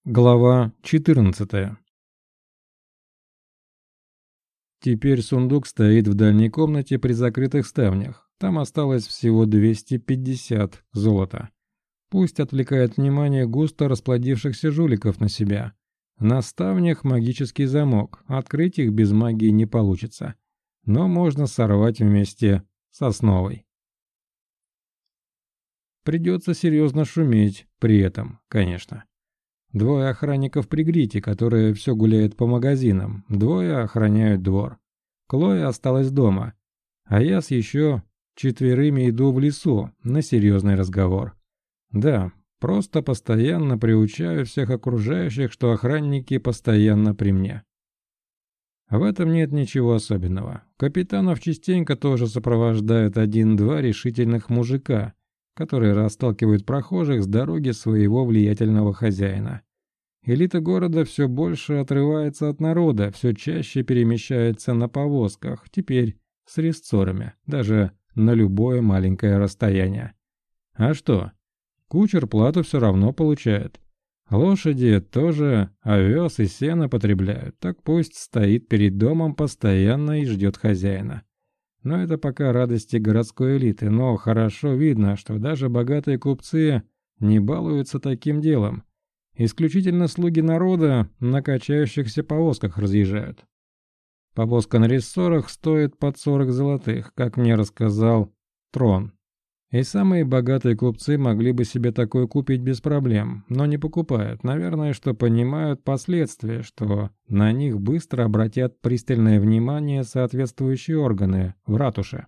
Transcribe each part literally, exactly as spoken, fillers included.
Глава четырнадцатая. Теперь сундук стоит в дальней комнате при закрытых ставнях. Там осталось всего двести пятьдесят золота. Пусть отвлекает внимание густо расплодившихся жуликов на себя. На ставнях магический замок, открыть их без магии не получится. Но можно сорвать вместе с основой. Придется серьезно шуметь при этом, конечно. Двое охранников при Грите, которые все гуляют по магазинам, двое охраняют двор. Клоя осталась дома, а я с еще четверыми иду в лесу на серьезный разговор. Да, просто постоянно приучаю всех окружающих, что охранники постоянно при мне. В этом нет ничего особенного. Капитанов частенько тоже сопровождают один-два решительных мужика, которые расталкивают прохожих с дороги своего влиятельного хозяина. Элита города все больше отрывается от народа, все чаще перемещается на повозках, теперь с рессорами, даже на любое маленькое расстояние. А что? Кучер плату все равно получает. Лошади тоже овес и сено потребляют, так пусть стоит перед домом постоянно и ждет хозяина. Но это пока радости городской элиты, но хорошо видно, что даже богатые купцы не балуются таким делом. Исключительно слуги народа на качающихся повозках разъезжают. Повозка на рессорах стоит под сорок золотых, как мне рассказал Трон. И самые богатые купцы могли бы себе такое купить без проблем, но не покупают, наверное, что понимают последствия, что на них быстро обратят пристальное внимание соответствующие органы в ратуше.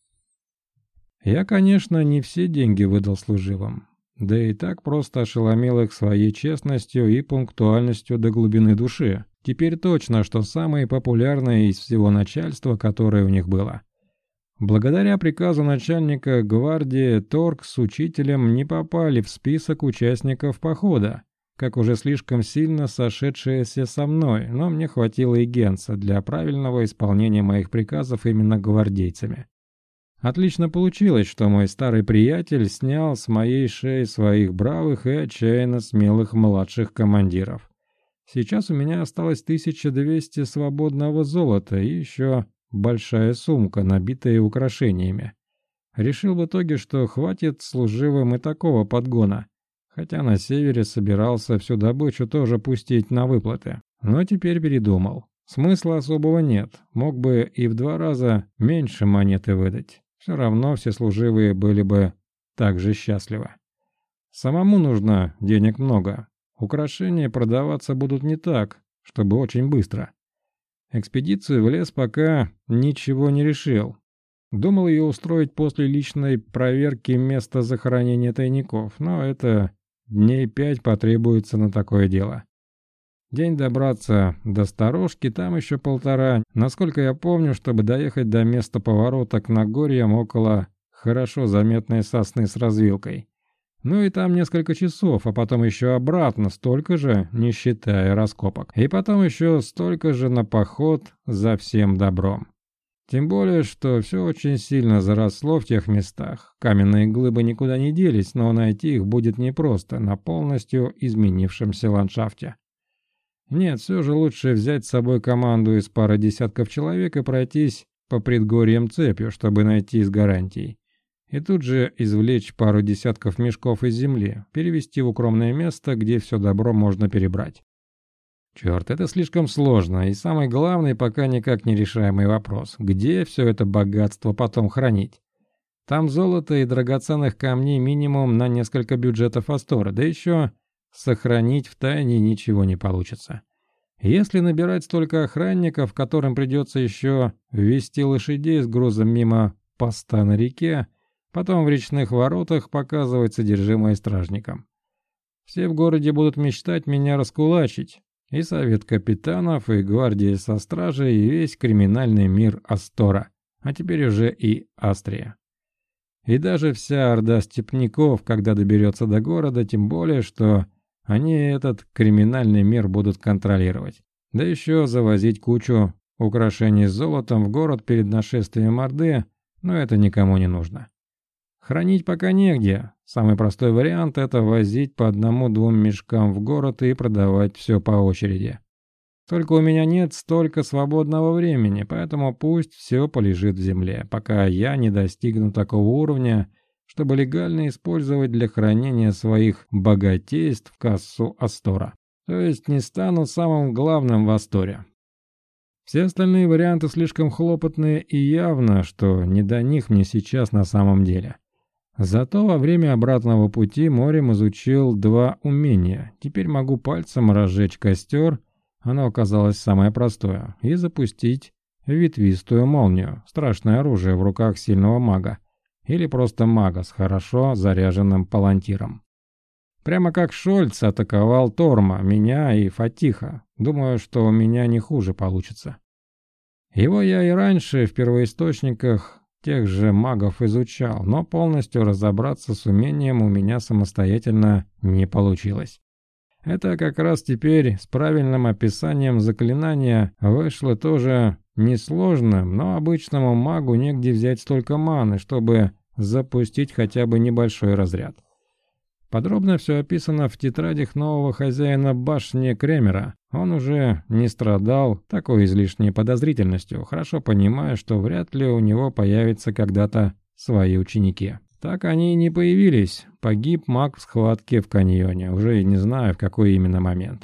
Я, конечно, не все деньги выдал служивым, да и так просто ошеломил их своей честностью и пунктуальностью до глубины души. Теперь точно, что самое популярное из всего начальства, которое у них было. Благодаря приказу начальника гвардии Торг с учителем не попали в список участников похода, как уже слишком сильно сошедшиеся со мной, но мне хватило и Генса для правильного исполнения моих приказов именно гвардейцами. Отлично получилось, что мой старый приятель снял с моей шеи своих бравых и отчаянно смелых младших командиров. Сейчас у меня осталось тысяча двести свободного золота и еще большая сумка, набитая украшениями. Решил в итоге, что хватит служивым и такого подгона, хотя на севере собирался всю добычу тоже пустить на выплаты. Но теперь передумал. Смысла особого нет, мог бы и в два раза меньше монеты выдать. Все равно все служивые были бы так же счастливы. Самому нужно денег много. Украшения продаваться будут не так, чтобы очень быстро. Экспедицию в лес пока ничего не решил. Думал ее устроить после личной проверки места захоронения тайников, но это дней пять потребуется на такое дело. День добраться до сторожки, там еще полтора. Насколько я помню, чтобы доехать до места поворота к Нагорьям около хорошо заметной сосны с развилкой. Ну и там несколько часов, а потом еще обратно столько же, не считая раскопок. И потом еще столько же на поход за всем добром. Тем более, что все очень сильно заросло в тех местах. Каменные глыбы никуда не делись, но найти их будет непросто на полностью изменившемся ландшафте. Нет, все же лучше взять с собой команду из пары десятков человек и пройтись по предгорьям цепью, чтобы найти с гарантией. И тут же извлечь пару десятков мешков из земли, перевести в укромное место, где все добро можно перебрать. Черт, это слишком сложно, и самый главный пока никак не решаемый вопрос, где все это богатство потом хранить? Там золото и драгоценных камней минимум на несколько бюджетов Астора, да еще сохранить в тайне ничего не получится. Если набирать столько охранников, которым придется еще ввести лошадей с грузом мимо поста на реке, потом в речных воротах показывать содержимое стражникам. Все в городе будут мечтать меня раскулачить. И совет капитанов, и гвардия со стражей, и весь криминальный мир Астора, а теперь уже и Астрия. И даже вся орда степняков, когда доберется до города, тем более, что они этот криминальный мир будут контролировать. Да еще завозить кучу украшений с золотом в город перед нашествием орды, но это никому не нужно. Хранить пока негде. Самый простой вариант – это возить по одному-двум мешкам в город и продавать все по очереди. Только у меня нет столько свободного времени, поэтому пусть все полежит в земле, пока я не достигну такого уровня, чтобы легально использовать для хранения своих богатейств кассу Астора. То есть не стану самым главным в Асторе. Все остальные варианты слишком хлопотные и явно, что не до них мне сейчас на самом деле. Зато во время обратного пути морем изучил два умения. Теперь могу пальцем разжечь костер, оно оказалось самое простое, и запустить ветвистую молнию, страшное оружие в руках сильного мага, или просто мага с хорошо заряженным палантиром. Прямо как Шольц атаковал Торма, меня и Фатиха. Думаю, что у меня не хуже получится. Его я и раньше в первоисточниках тех же магов изучал, но полностью разобраться с умением у меня самостоятельно не получилось. Это как раз теперь с правильным описанием заклинания вышло тоже несложным, но обычному магу негде взять столько маны, чтобы запустить хотя бы небольшой разряд. Подробно все описано в тетрадях нового хозяина башни Кремера. Он уже не страдал такой излишней подозрительностью, хорошо понимая, что вряд ли у него появятся когда-то свои ученики. Так они и не появились. Погиб маг в схватке в каньоне, уже и не знаю в какой именно момент.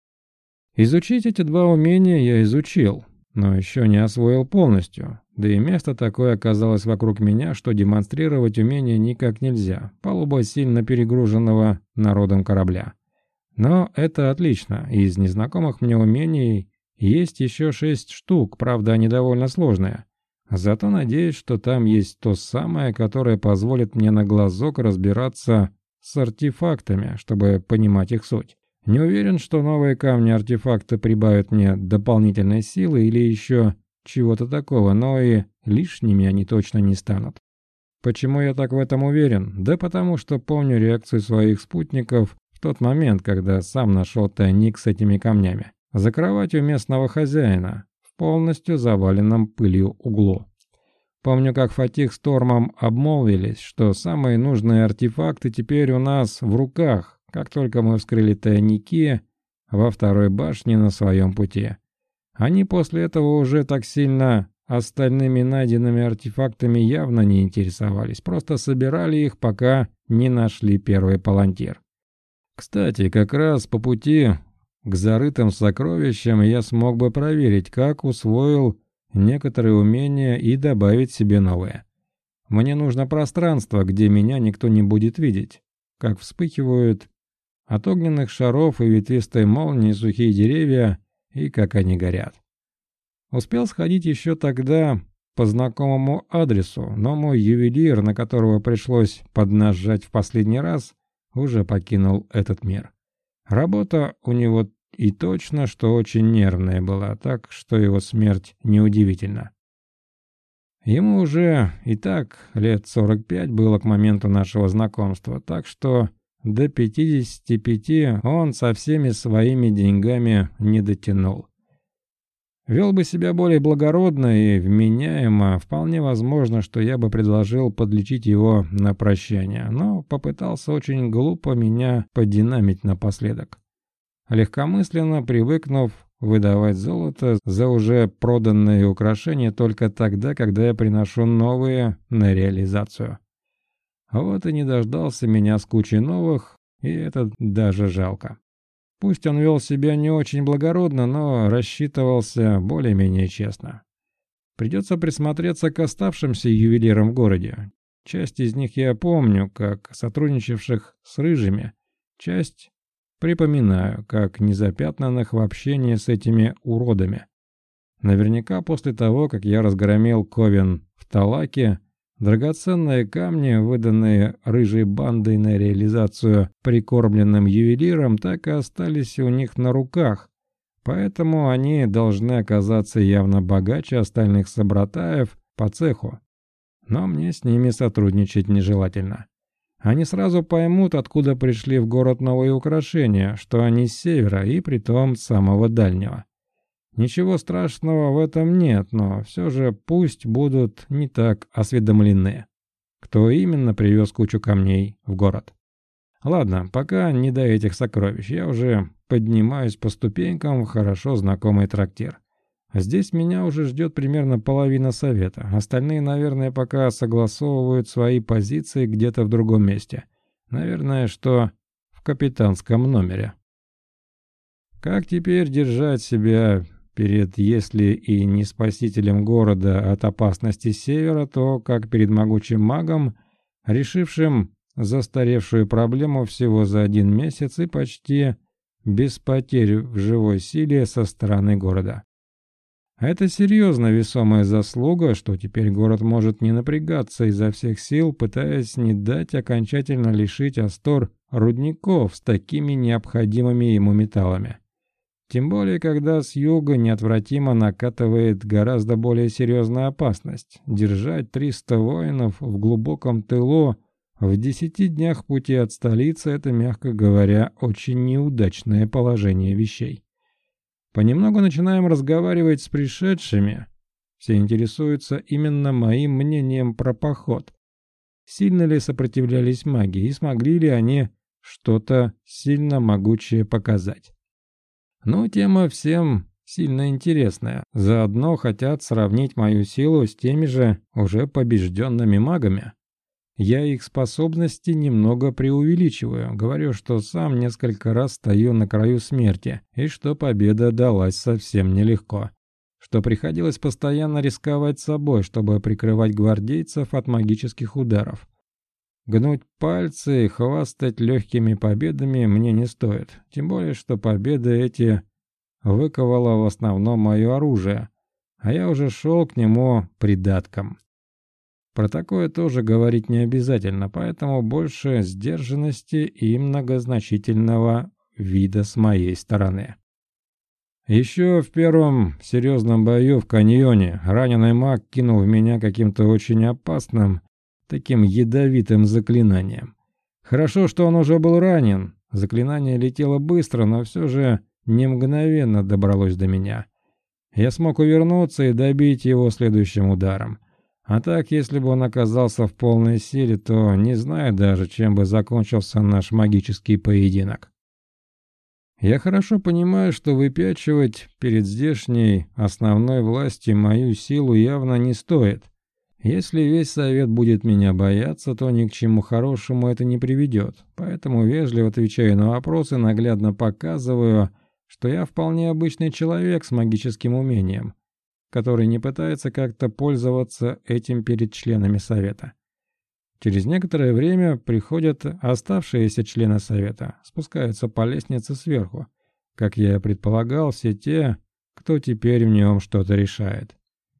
Изучить эти два умения я изучил, но еще не освоил полностью. Да и место такое оказалось вокруг меня, что демонстрировать умение никак нельзя. Палуба сильно перегруженного народом корабля. Но это отлично. Из незнакомых мне умений есть еще шесть штук, правда, они довольно сложные. Зато надеюсь, что там есть то самое, которое позволит мне на глазок разбираться с артефактами, чтобы понимать их суть. Не уверен, что новые камни-артефакты прибавят мне дополнительной силы или еще чего-то такого, но и лишними они точно не станут. Почему я так в этом уверен? Да потому что помню реакцию своих спутников в тот момент, когда сам нашел тайник с этими камнями. За кроватью местного хозяина, в полностью заваленном пылью углу. Помню, как Фатих с Тормом обмолвились, что самые нужные артефакты теперь у нас в руках, как только мы вскрыли тайники во второй башне на своем пути. Они после этого уже так сильно остальными найденными артефактами явно не интересовались, просто собирали их, пока не нашли первый палантир. Кстати, как раз по пути к зарытым сокровищам я смог бы проверить, как усвоил некоторые умения и добавить себе новые. Мне нужно пространство, где меня никто не будет видеть, как вспыхивают от огненных шаров и ветвистой молнии сухие деревья, и как они горят. Успел сходить еще тогда по знакомому адресу, но мой ювелир, на которого пришлось поднажать в последний раз, уже покинул этот мир. Работа у него и точно, что очень нервная была, так что его смерть неудивительна. Ему уже и так лет сорок пять было к моменту нашего знакомства, так что до пятидесяти пяти он со всеми своими деньгами не дотянул. Вел бы себя более благородно и вменяемо, вполне возможно, что я бы предложил подлечить его на прощание, но попытался очень глупо меня подинамить напоследок, легкомысленно привыкнув выдавать золото за уже проданные украшения только тогда, когда я приношу новые на реализацию. Вот и не дождался меня с кучей новых, и это даже жалко. Пусть он вел себя не очень благородно, но рассчитывался более-менее честно. Придется присмотреться к оставшимся ювелирам в городе. Часть из них я помню, как сотрудничавших с рыжими, часть припоминаю, как незапятнанных в общении с этими уродами. Наверняка после того, как я разгромил Ковен в Талаке, драгоценные камни, выданные рыжей бандой на реализацию прикормленным ювелиром, так и остались у них на руках, поэтому они должны оказаться явно богаче остальных собратаев по цеху. Но мне с ними сотрудничать нежелательно. Они сразу поймут, откуда пришли в город новые украшения, что они с севера и притом с самого дальнего. Ничего страшного в этом нет, но все же пусть будут не так осведомлены. кто именно привез кучу камней в город. Ладно, пока не до этих сокровищ, я уже поднимаюсь по ступенькам в хорошо знакомый трактир. Здесь меня уже ждет примерно половина совета. Остальные, наверное, пока согласовывают свои позиции где-то в другом месте. Наверное, что в капитанском номере. Как теперь держать себя перед, если и не спасителем города от опасности с севера, то как перед могучим магом, решившим застаревшую проблему всего за один месяц и почти без потерь в живой силе со стороны города. Это серьезно весомая заслуга, что теперь город может не напрягаться изо всех сил, пытаясь не дать окончательно лишить Астор рудников с такими необходимыми ему металлами. Тем более, когда с юга неотвратимо накатывает гораздо более серьезная опасность. Держать триста воинов в глубоком тылу в десяти днях пути от столицы – это, мягко говоря, очень неудачное положение вещей. Понемногу начинаем разговаривать с пришедшими. Все интересуются именно моим мнением про поход. Сильно ли сопротивлялись маги и смогли ли они что-то сильно могучее показать. Ну, тема всем сильно интересная. Заодно хотят сравнить мою силу с теми же уже побежденными магами. Я их способности немного преувеличиваю, говорю, что сам несколько раз стою на краю смерти, и что победа далась совсем нелегко, что приходилось постоянно рисковать собой, чтобы прикрывать гвардейцев от магических ударов. Гнуть пальцы и хвастать легкими победами мне не стоит, тем более, что победы эти выковало в основном мое оружие, а я уже шел к нему придатком. Про такое тоже говорить не обязательно, поэтому больше сдержанности и многозначительного вида с моей стороны. Еще в первом серьезном бою в каньоне раненый маг кинул в меня каким-то очень опасным, таким ядовитым заклинанием. Хорошо, что он уже был ранен. Заклинание летело быстро, но все же не мгновенно добралось до меня. Я смог увернуться и добить его следующим ударом. А так, если бы он оказался в полной силе, то не знаю даже, чем бы закончился наш магический поединок. Я хорошо понимаю, что выпячивать перед здешней основной властью мою силу явно не стоит. Если весь совет будет меня бояться, то ни к чему хорошему это не приведет. Поэтому вежливо отвечаю на вопросы, наглядно показываю, что я вполне обычный человек с магическим умением, который не пытается как-то пользоваться этим перед членами совета. Через некоторое время приходят оставшиеся члены совета, спускаются по лестнице сверху. Как я и предполагал, все те, кто теперь в нем что-то решает.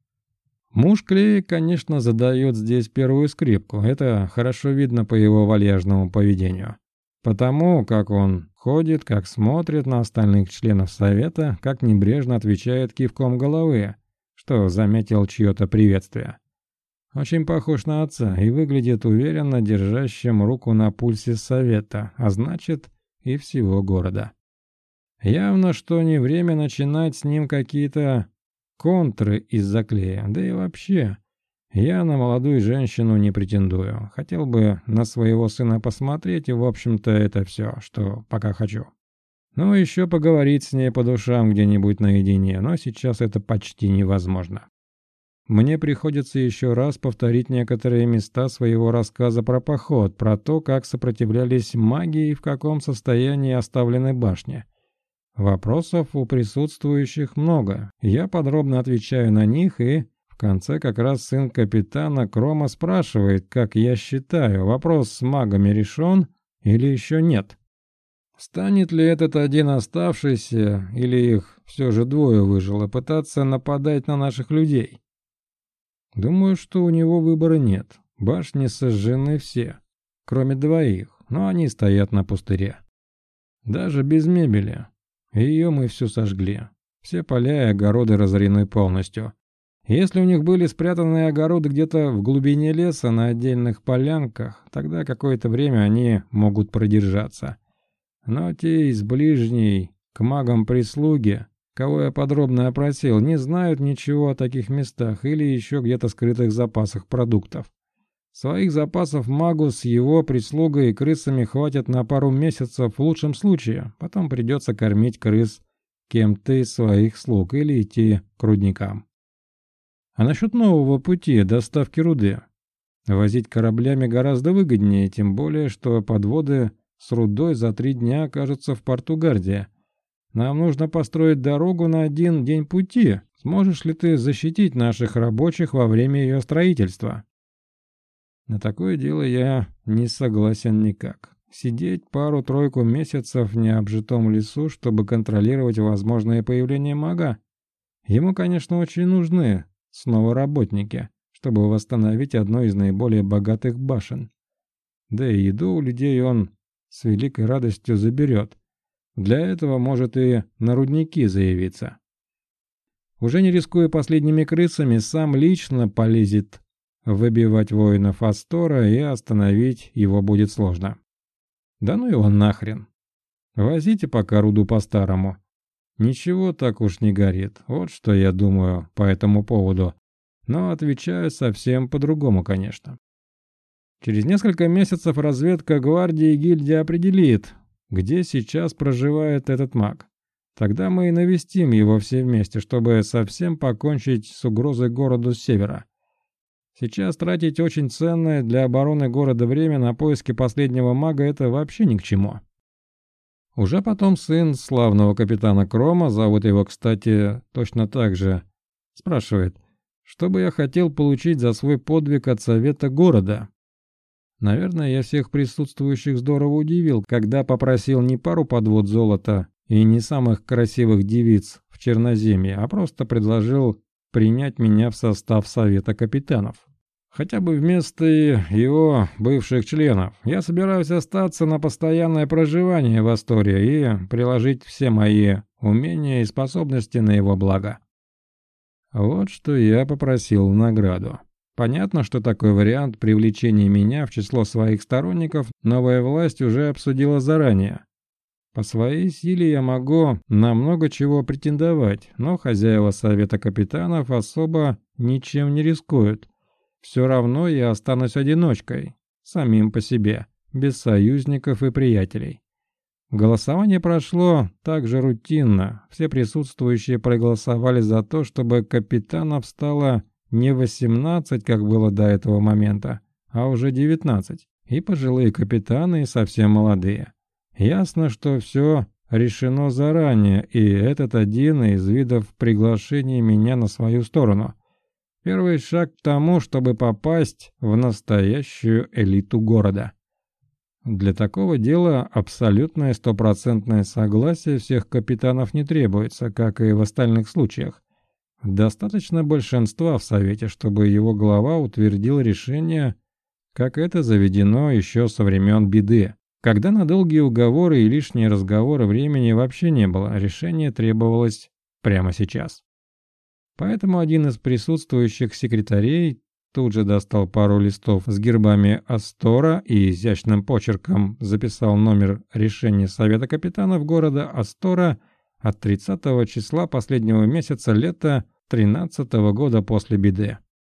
Муж Клея, конечно, задает здесь первую скрипку, это хорошо видно по его вальяжному поведению. Потому как он ходит, как смотрит на остальных членов совета, как небрежно отвечает кивком головы, что заметил чье-то приветствие. Очень похож на отца и выглядит уверенно держащим руку на пульсе совета, а значит и всего города. Явно, что не время начинать с ним какие-то контры из-за Клея, да и вообще, я на молодую женщину не претендую. Хотел бы на своего сына посмотреть, и в общем-то это все, что пока хочу. Ну, еще поговорить с ней по душам где-нибудь наедине, но сейчас это почти невозможно. Мне приходится еще раз повторить некоторые места своего рассказа про поход, про то, как сопротивлялись маги и в каком состоянии оставлены башни. Вопросов у присутствующих много, я подробно отвечаю на них, и в конце как раз сын капитана Крома спрашивает, как я считаю, вопрос с магами решен или еще нет. Станет ли этот один оставшийся, или их все же двое выжило, пытаться нападать на наших людей? Думаю, что у него выбора нет. Башни сожжены все, кроме двоих, но они стоят на пустыре. Даже без мебели. Ее мы всю сожгли. Все поля и огороды разорены полностью. Если у них были спрятанные огороды где-то в глубине леса на отдельных полянках, тогда какое-то время они могут продержаться. Но те из ближней к магам прислуги, кого я подробно опросил, не знают ничего о таких местах или еще где-то скрытых запасах продуктов. Своих запасов магу с его прислугой и крысами хватит на пару месяцев в лучшем случае, потом придется кормить крыс кем-то из своих слуг или идти к рудникам. А насчет нового пути доставки руды? Возить кораблями гораздо выгоднее, тем более, что подводы с рудой за три дня окажутся в порту Гардия. Нам нужно построить дорогу на один день пути. Сможешь ли ты защитить наших рабочих во время ее строительства? На такое дело я не согласен никак. Сидеть пару-тройку месяцев в необжитом лесу, чтобы контролировать возможное появление мага? Ему, конечно, очень нужны снова работники, чтобы восстановить одну из наиболее богатых башен. Да и еду у людей он с великой радостью заберет. Для этого может и на рудники заявиться. Уже не рискуя последними крысами, сам лично полезет выбивать воинов Астора, и остановить его будет сложно. Да ну его нахрен. Возите пока руду по-старому. Ничего так уж не горит. Вот что я думаю по этому поводу. Но отвечаю совсем по-другому, конечно. Через несколько месяцев разведка гвардии и гильдии определит, где сейчас проживает этот маг. Тогда мы и навестим его все вместе, чтобы совсем покончить с угрозой городу с севера. Сейчас тратить очень ценное для обороны города время на поиски последнего мага – это вообще ни к чему. Уже потом сын славного капитана Крома, зовут его, кстати, точно так же, спрашивает, что бы я хотел получить за свой подвиг от совета города. Наверное, я всех присутствующих здорово удивил, когда попросил не пару подвод золота и не самых красивых девиц в Черноземье, а просто предложил принять меня в состав совета капитанов. Хотя бы вместо его бывших членов. Я собираюсь остаться на постоянное проживание в Астории и приложить все мои умения и способности на его благо. Вот что я попросил в награду. Понятно, что такой вариант привлечения меня в число своих сторонников новая власть уже обсудила заранее. По своей силе я могу на много чего претендовать, но хозяева совета капитанов особо ничем не рискуют. Все равно я останусь одиночкой, самим по себе, без союзников и приятелей. Голосование прошло также рутинно. Все присутствующие проголосовали за то, чтобы капитанов стало не восемнадцать, как было до этого момента, а уже девятнадцать. И пожилые капитаны, и совсем молодые. Ясно, что все решено заранее, и этот один из видов приглашения меня на свою сторону. Первый шаг к тому, чтобы попасть в настоящую элиту города. Для такого дела абсолютное стопроцентное согласие всех капитанов не требуется, как и в остальных случаях. Достаточно большинства в совете, чтобы его глава утвердил решение, как это заведено еще со времен беды. Когда на долгие уговоры и лишние разговоры времени вообще не было, решение требовалось прямо сейчас. Поэтому один из присутствующих секретарей тут же достал пару листов с гербами Астора и изящным почерком записал номер решения Совета капитанов города Астора от тридцатого числа последнего месяца лета тринадцатого года после беды.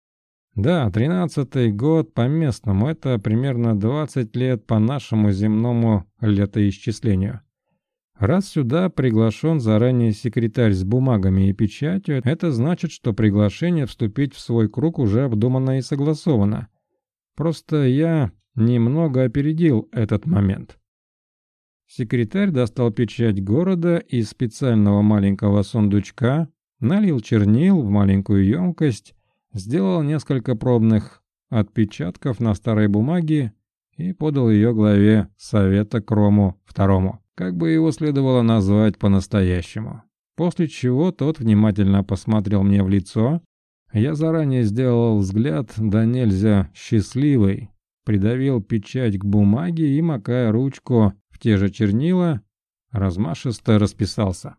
Да, тринадцатый год по местному, это примерно двадцать лет по нашему земному летоисчислению. Раз сюда приглашен заранее секретарь с бумагами и печатью, это значит, что приглашение вступить в свой круг уже обдумано и согласовано. Просто я немного опередил этот момент. Секретарь достал печать города из специального маленького сундучка, налил чернил в маленькую емкость, сделал несколько пробных отпечатков на старой бумаге и подал ее главе Совета Крому второму. Как бы его следовало назвать по-настоящему. После чего тот внимательно посмотрел мне в лицо. Я заранее сделал взгляд да нельзя счастливый, придавил печать к бумаге и, макая ручку в те же чернила, размашисто расписался.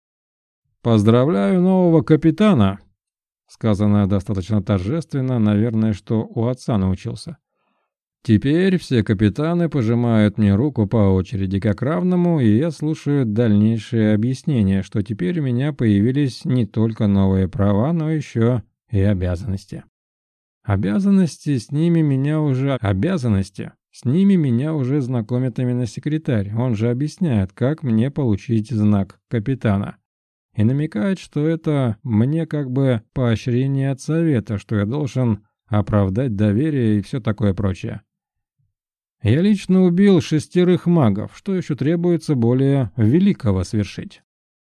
«Поздравляю нового капитана!» Сказано достаточно торжественно, наверное, что у отца научился. Теперь все капитаны пожимают мне руку по очереди как равному, и я слушаю дальнейшие объяснения, что теперь у меня появились не только новые права, но еще и обязанности. Обязанности с ними меня уже... Обязанности с ними меня уже знакомит именно секретарь. Он же объясняет, как мне получить знак капитана. И намекает, что это мне как бы поощрение от совета, что я должен оправдать доверие и все такое прочее. Я лично убил шестерых магов, что еще требуется более великого свершить.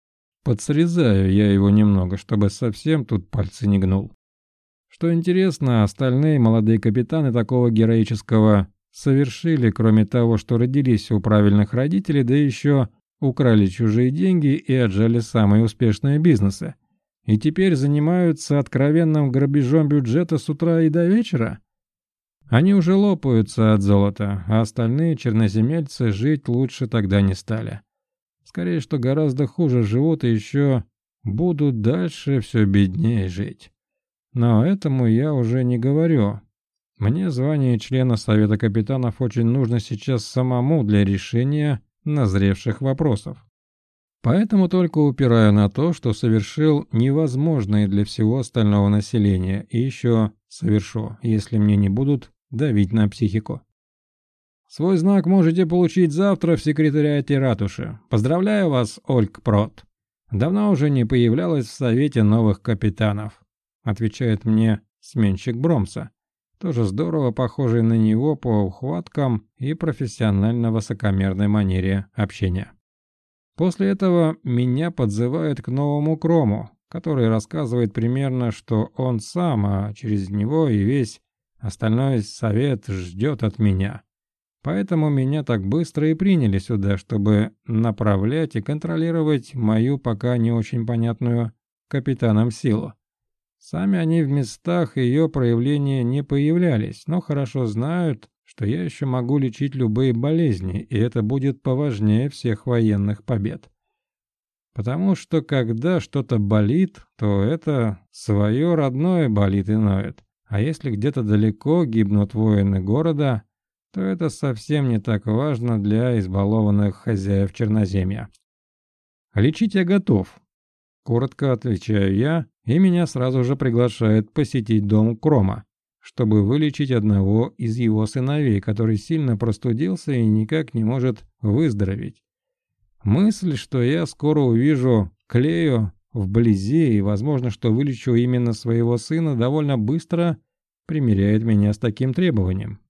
Подсрезаю я его немного, чтобы совсем тут пальцы не гнул. Что интересно, остальные молодые капитаны такого героического совершили, кроме того, что родились у правильных родителей, да еще украли чужие деньги и отжали самые успешные бизнесы. И теперь занимаются откровенным грабежом бюджета с утра и до вечера? Они уже лопаются от золота, а остальные черноземельцы жить лучше тогда не стали. Скорее, что гораздо хуже живут и еще будут дальше все беднее жить. Но этому я уже не говорю. Мне звание члена Совета капитанов очень нужно сейчас самому для решения назревших вопросов. Поэтому только упираю на то, что совершил невозможное для всего остального населения, и еще совершу, если мне не будут давить на психику. Свой знак можете получить завтра в секретариате ратуши. Поздравляю вас, Ольг Прот. Давно уже не появлялась в Совете новых капитанов, отвечает мне сменщик Бромса, тоже здорово похожий на него по ухваткам и профессионально-высокомерной манере общения. После этого меня подзывают к новому Крому, который рассказывает примерно, что он сам, а через него и весь остальной совет ждет от меня. Поэтому меня так быстро и приняли сюда, чтобы направлять и контролировать мою пока не очень понятную капитаном силу. Сами они в местах ее проявления не появлялись, но хорошо знают, что я еще могу лечить любые болезни, и это будет поважнее всех военных побед. Потому что когда что-то болит, то это свое родное болит и ноет. А если где-то далеко гибнут воины города, то это совсем не так важно для избалованных хозяев Черноземья. Лечить я готов. Коротко отвечаю я, и меня сразу же приглашают посетить дом Крома, чтобы вылечить одного из его сыновей, который сильно простудился и никак не может выздороветь. Мысль, что я скоро увижу Клею вблизи и, возможно, что вылечу именно своего сына, довольно быстро примиряет меня с таким требованием.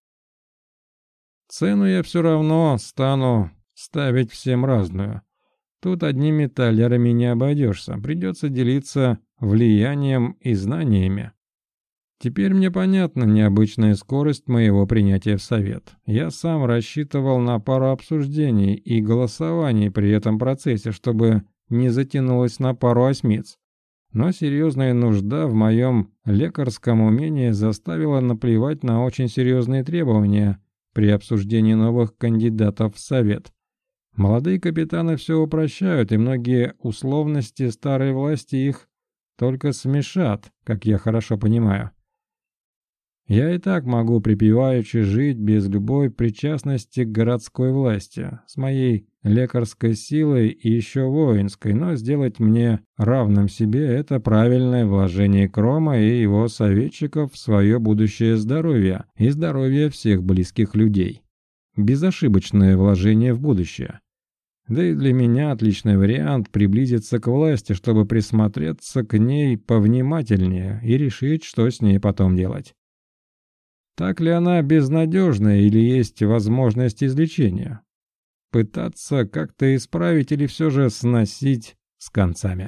Цену я все равно стану ставить всем разную. Тут одними талерами не обойдешься, придется делиться влиянием и знаниями. Теперь мне понятна необычная скорость моего принятия в совет. Я сам рассчитывал на пару обсуждений и голосований при этом процессе, чтобы не затянулось на пару осьмиц. Но серьезная нужда в моем лекарском умении заставила наплевать на очень серьезные требования при обсуждении новых кандидатов в совет. Молодые капитаны все упрощают, и многие условности старой власти их только смешат, как я хорошо понимаю. Я и так могу припеваючи жить без любой причастности к городской власти, с моей лекарской силой и еще воинской, но сделать мне равным себе это правильное вложение Крома и его советчиков в свое будущее здоровье и здоровье всех близких людей. Безошибочное вложение в будущее. Да и для меня отличный вариант приблизиться к власти, чтобы присмотреться к ней повнимательнее и решить, что с ней потом делать. Так ли она безнадежна или есть возможность излечения? Пытаться как-то исправить или все же сносить с концами?